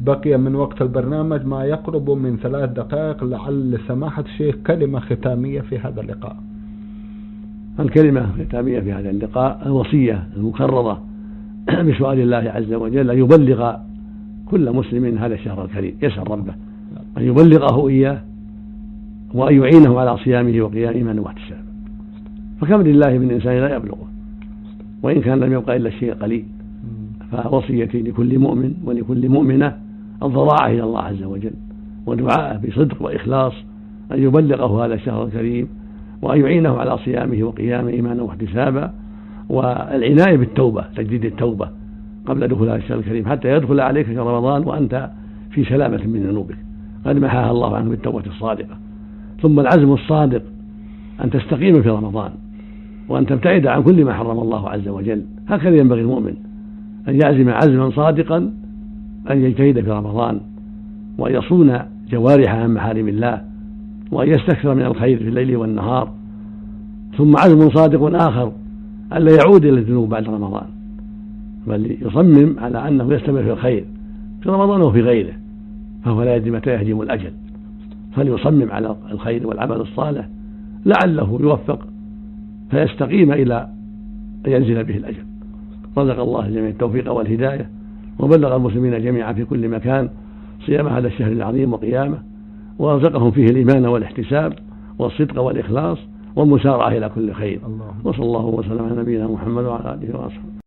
بقي من وقت البرنامج ما يقرب من 3 دقائق، لعل سماحة الشيخ كلمة ختامية في هذا اللقاء. الكلمة الختامية في هذا اللقاء الوصية المكررة بسؤال الله عز وجل أن يبلغ كل مسلم هذا الشهر الكريم، يسأل ربه أن يبلغه إياه وأن يعينه على صيامه وقيام إيمانه واحتسابه، فكم لله من إنسان لا يبلغه، وإن كان لم يبقى إلا الشيء قليل. فوصيتي لكل مؤمن ولكل مؤمنة الضراعة إلى الله عز وجل ودعاءه بصدق وإخلاص أن يبلغه هذا الشهر الكريم وأن يعينه على صيامه وقيام إيمانه واحتسابا، والعناية بالتوبة، تجديد التوبة قبل دخول هذا الشهر الكريم حتى يدخل عليك شهر رمضان وأنت في سلامة من ذنوبك قد محاها الله عنه بالتوبة الصادقة. ثم العزم الصادق أن تستقيم في رمضان وأن تبتعد عن كل ما حرم الله عز وجل. هكذا ينبغي المؤمن أن يعزم عزما صادقا أن يجتهد في رمضان وأن يصون جوارحه عن محارم الله وأن يستكثر من الخير في الليل والنهار. ثم عزم صادق آخر ألا يعود إلى الذنوب بعد رمضان، بل يصمم على أنه يستمر في الخير في رمضان وفي غيره، فهو لا يدري متى يهجم الأجل، فليصمم على الخير والعمل الصالح لعله يوفق فيستقيم إلى أن ينزل به الأجل. رزق الله الجميع التوفيق والهداية، وبلغ المسلمين جميعا في كل مكان صيام هذا الشهر العظيم وقيامه، ورزقهم فيه الإيمان والاحتساب والصدق والإخلاص والمسارعة إلى كل خير. وصلى الله وسلم على نبينا محمد وعلى آله وصحبه.